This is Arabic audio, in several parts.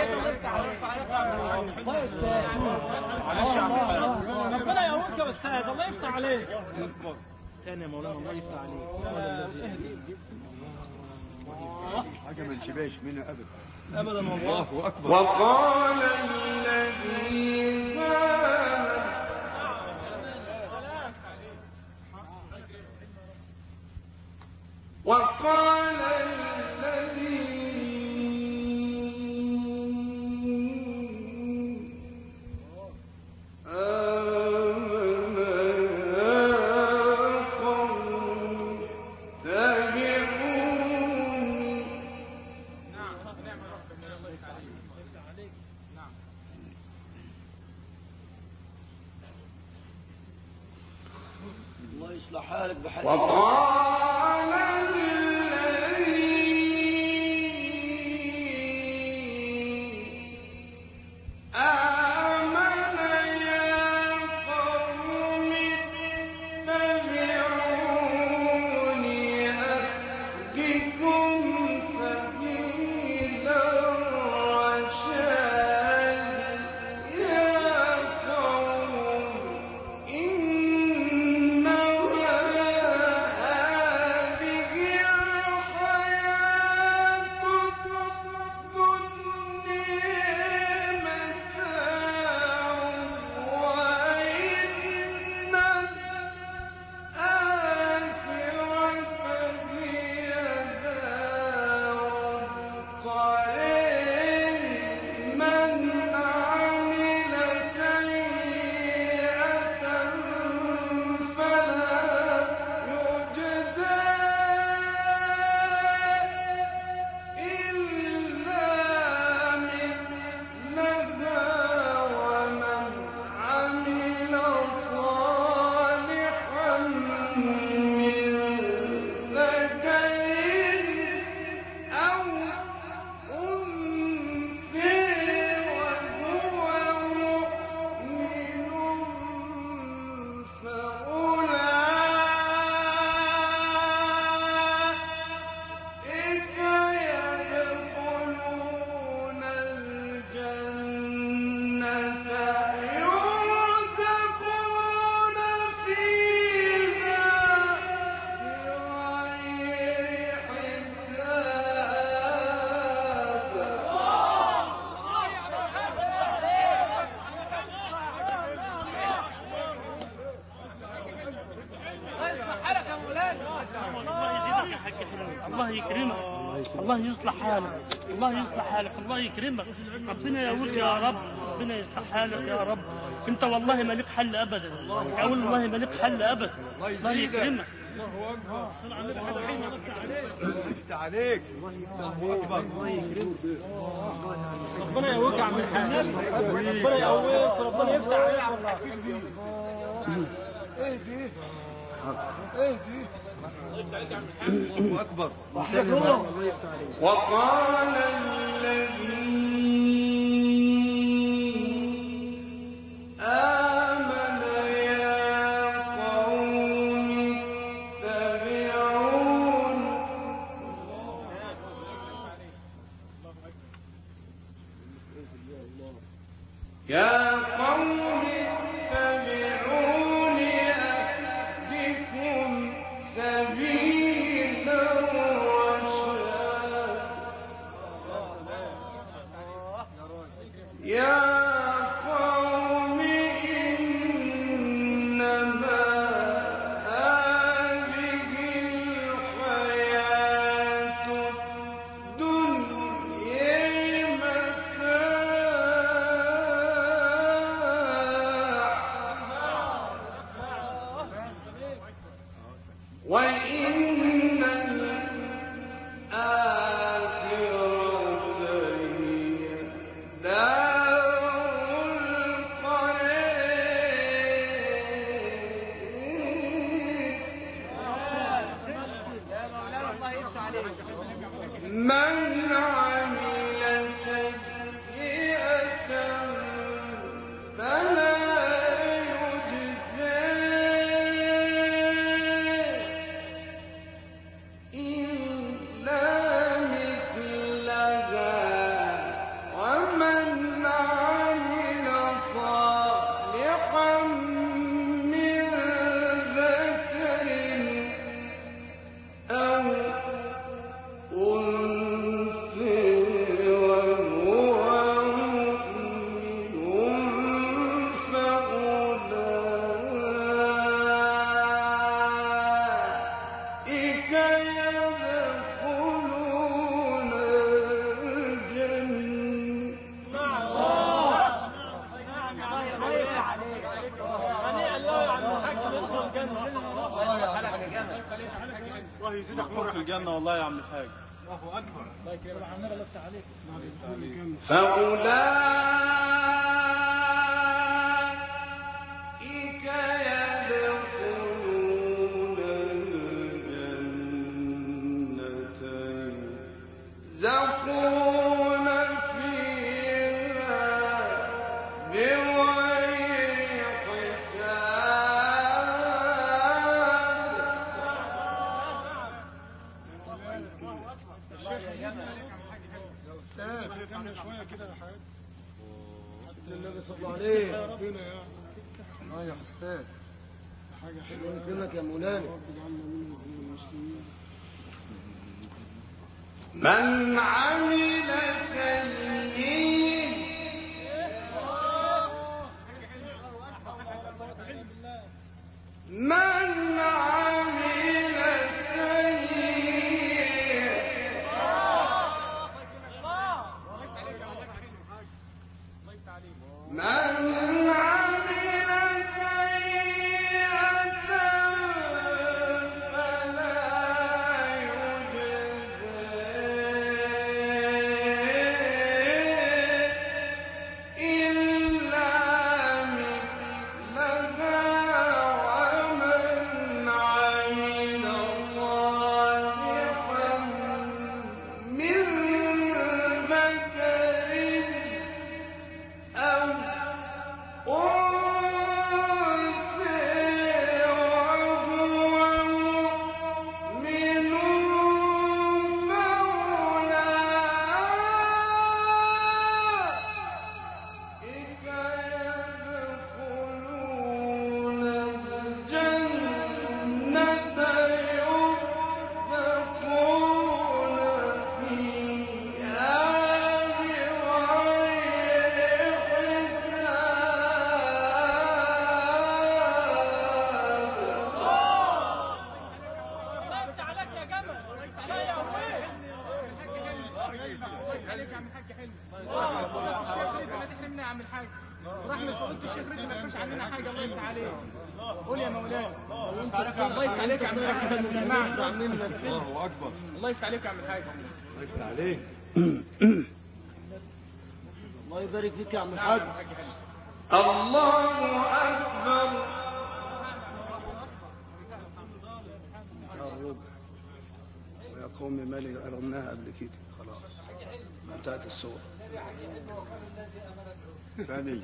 ربنا يقويك يا استاذ، الله يفتح عليك. ثاني يا مولانا، الله يفتح عليك. حاجه ما نشبهش منها ابدا ابدا والله اكبر. وقال الذي وقال الذي آمن يا قوم اتبعوني. الله يصلح حالك بحسب. وقال الله يكرمك، الله يصلح حالك، الله يصلح حالك، الله يكرمك. ربنا يقولك يا رب، ربنا يصلح حالك يا رب. انت والله ما لك حل ابدا، اقول والله ما لك حل ابدا. الله يكرمك. الله اكبر. يفتح عليك. الله اكبر. الله يكرمك. ربنا يقويك يا عم الحاج، ربنا يقويك، ربنا يفتح عليك والله. ايه دي؟ ايه دي؟ الله اكبر. وقال الذي آمن يا قوم اتبعون. يا قوم اتبعون أهدكم سبيل الرشاد. يا قوم إنما هذه الحياة الدنيا متاع وإن الآخرة هي دار يزيدك نور في الجنة والله يا عم الحاج. الله اكبر. الله يكرمك عمال لسه عليك. فأولئك يدخلون الجنة يرزقون فيها بغير حساب. شويه كده يا حاج. النبي صلى الله عليه ربنا يا يا حساب. حاجه حلوه يكرمك يا مولانا. من عمل سيئا من عمل قول يا مولانا. الله يفتح عليك يا عم الحاج. الله اكبر. الله يفتح عليك يا عم الحاج. الله يفتح عليك. الله يبارك فيك يا عم الحاج. الله أكبر. ويا قوم مالي قرناها قبل كده خلاص انتهت الصور. ثاني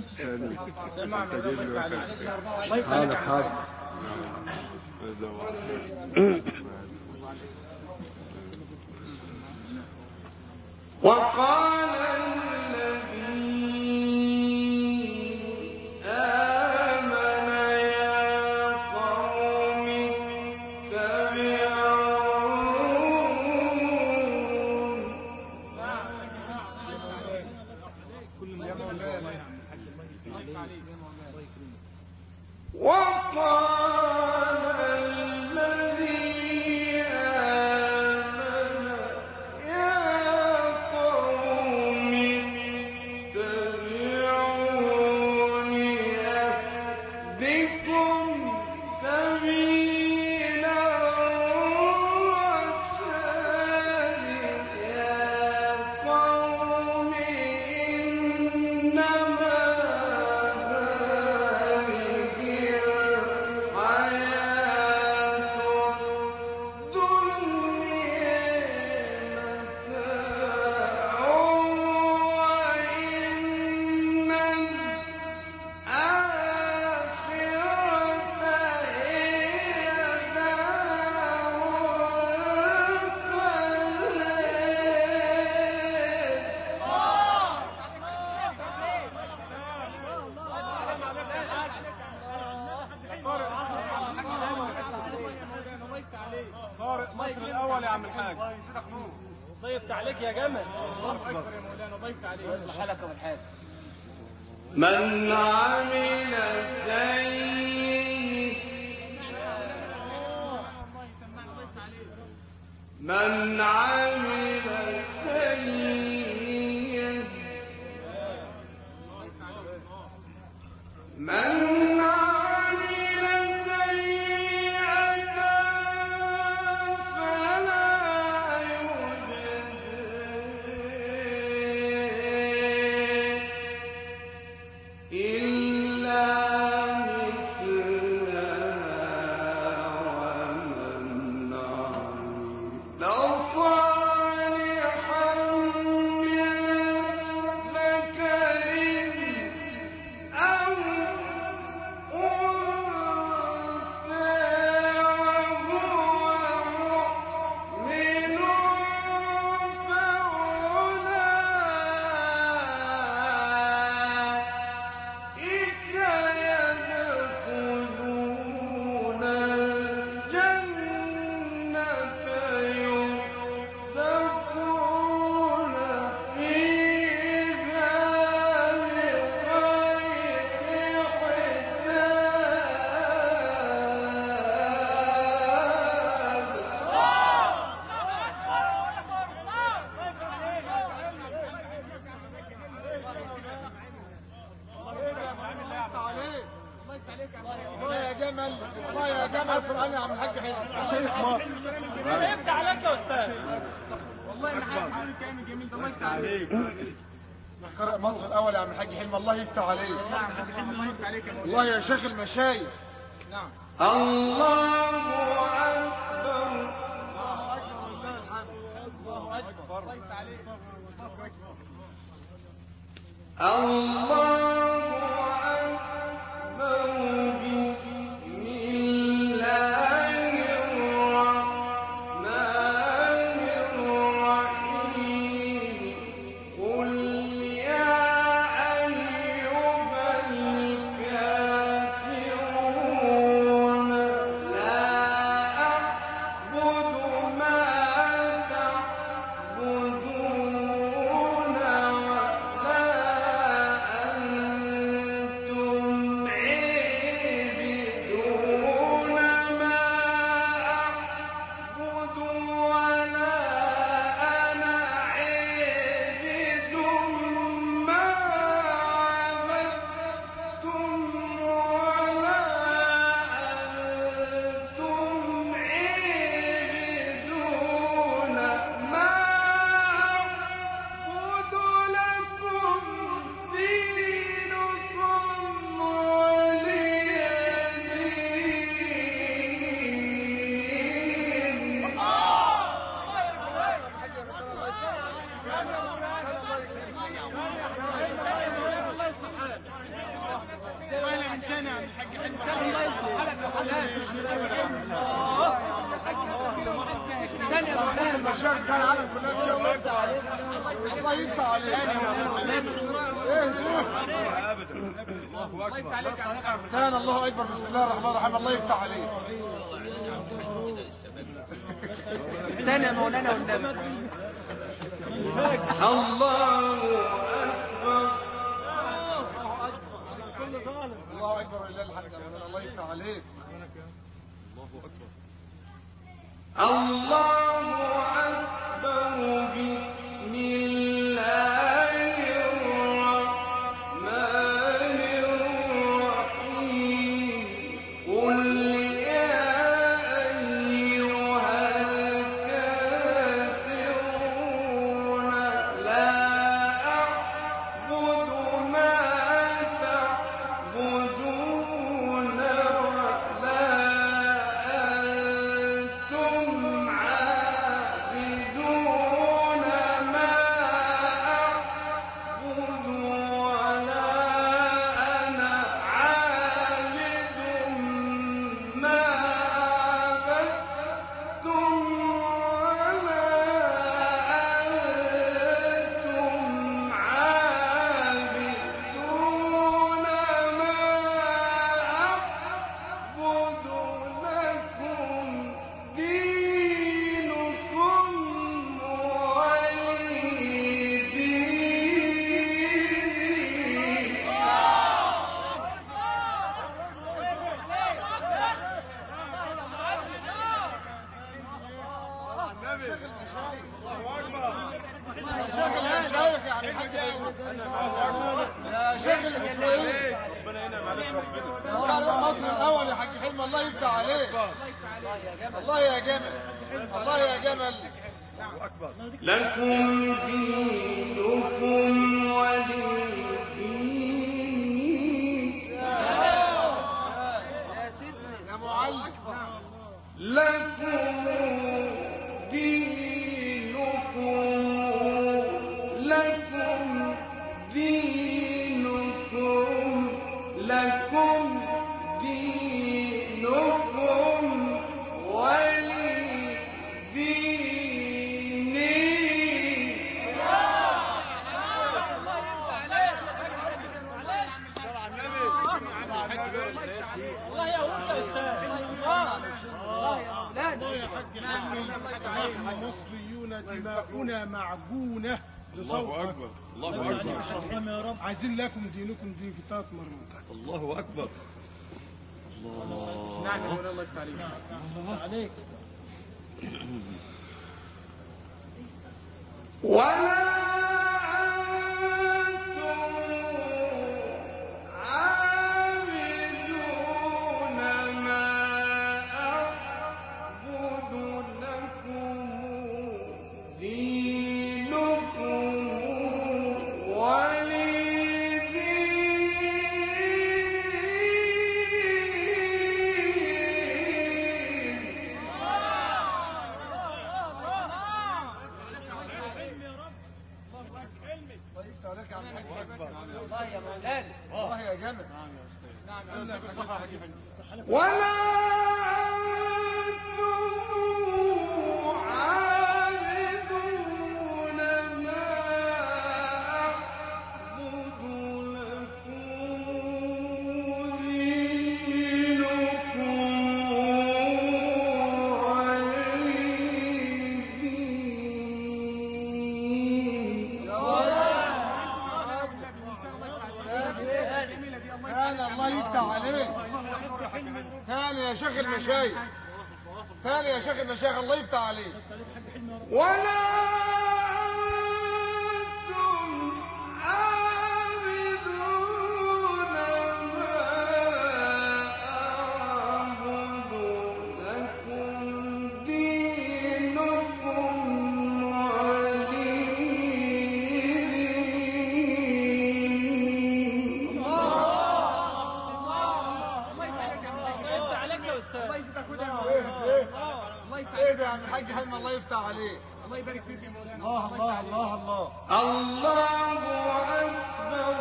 حاضر حاضر. وقال الذي آمن يا قوم اتبعون وقال الذي آمن يا قوم اتبعون أهدكم سبيل الرشاد يا قوم إنما مصر الاول يا عم الحاج. الله يفتح عليك يا جمل. الله اكبر يا مولانا. الله يفتح عليك. يصلح حالك يا ابو الحاج. من عمل من عمل سيئا من عمل سيئا جمل والله يا جمل القرآن يا عم الحاج حلمي شيخ مصر يفتح عليك يا استاذ. والله ما حد بيقول كلام جميل ده الله يفتح عليك. قارئ مصر الاول يا عم الحاج حلمي الله يفتح عليك. نعم الله يفتح عليك والله يا شيخ المشايخ. نعم الله أكبر الله اكبر الله يفتح عليك. الله أكبر بسم الله الرحمن الرحيم قل يا أيها الكافرون لا أعبد ما تعبدون ولا أنتم عابدون ما أعبد ولا أنا عابد ما عبدتم ولا أنتم عابدون ما أعبد لكم دينكم ولي دين. المشايخ كان عالم كلها الله يفتح عليك. الله يفتح عليك. الله يفتح عليك. كان الله اكبر بسم الله الرحمن الرحيم الله يفتح عليك. تاني يا مولانا والنبي. الله أكبر الله اكبر ولله الحمد الله يفتح عليك. الله أكبر بسم الله الرحمن الرحيم قل يا أيها الكافرون لا أعبد ما تعبدون ولا أنتم عابدون ما أعبد ولا أنا عابد ما عبدتم ولا أنتم عابدون ما أعبد لكم دينكم ولي دين. شيخ المشايخ يا عم الحاج يا شيخ المشايخ قارئ مصر الاول يا حاج حلمي الله يفتح عليك. الله يا جمل الله يا جمل. لكم دينكم ولي دين. يا معلم لكم دينكم لكم دينكم لكم دينكم ولي ديني. الله يا استاذ. نحن مصريون دماؤنا معجونة الله أكبر الله أكبر يا رب عايزين لكم دينكم دين في 3 مرات. الله أكبر الله. نعم الله يفتح عليك. ولا أنتم عابدون ما الله يا مولانا الله يا جمل. نعم يا استاذ. ولا أنتم عابدون ما أعبد لكم دينكم الله يفتح عليك. ثاني يا شيخ المشايخ، ثاني يا شيخ المشايخ، الله يفتح عليك. ولا أنتم عابدون ما أعبد لكم دينكم ولي دين. ايه ده يا عم الحاج حلمي، الله يفتح عليك. الله يبارك فيك يا مولانا. الله الله الله الله الله أكبر.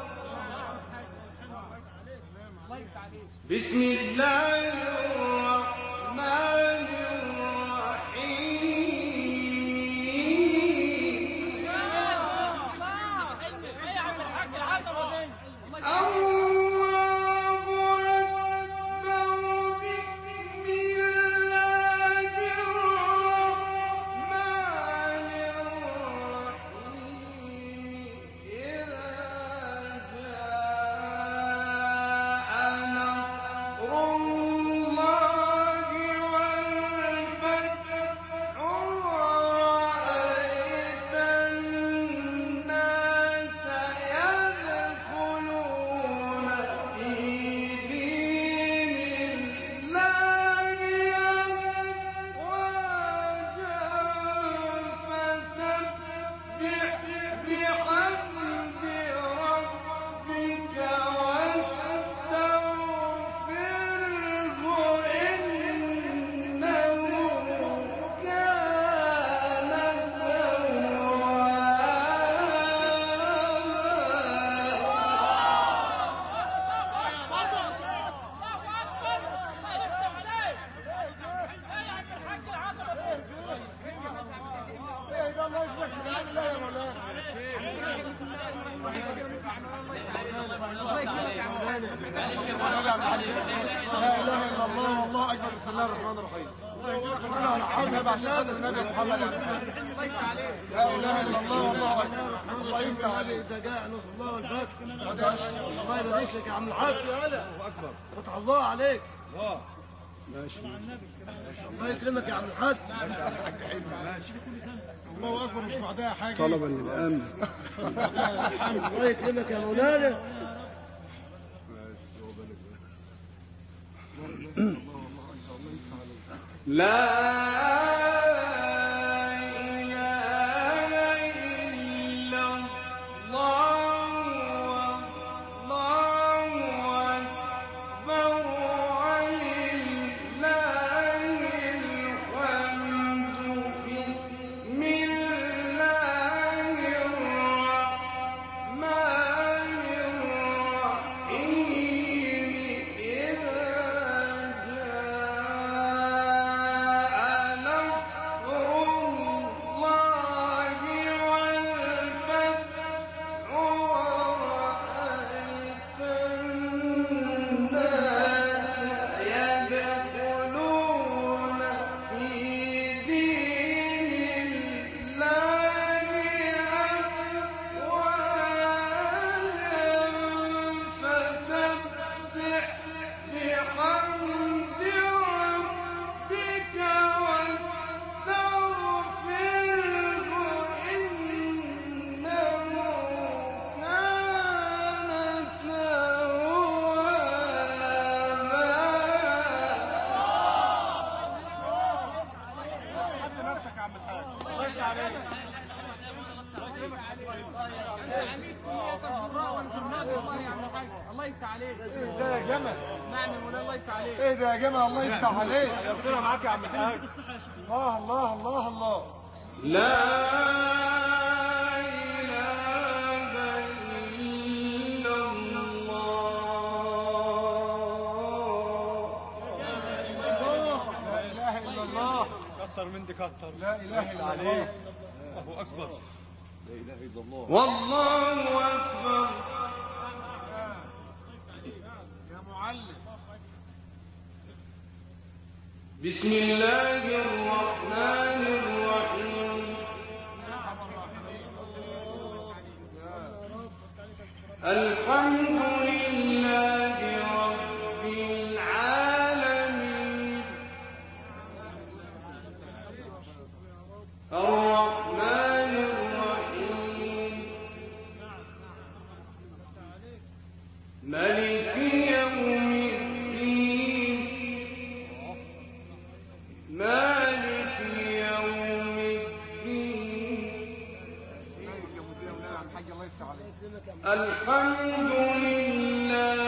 بسم الله الرحمن الرحيم. فتح الله عليك. الله يكرمك يا عم الحاج. الله اكبر، مش بعدها حاجه. طلبا للامن. الله يكرمك يا مولانا. لا الله يفتح عليك. ايه ده يا جمل؟ نعم يا مولانا الله يفتح عليك. ايه ده يا جمل؟ الله يفتح عليك. يا معاك يا عم الحاج. الله الله الله الله. لا إله تكتر. لا اله الا الله. الله اكبر. لا اله الا الله. والله أكبر. يا معلم. بسم الله الرحمن الرحيم. الحمد لله رب العالمين الرحمن الرحيم ملك يوم الدين مالك يوم الدين. الحمد لله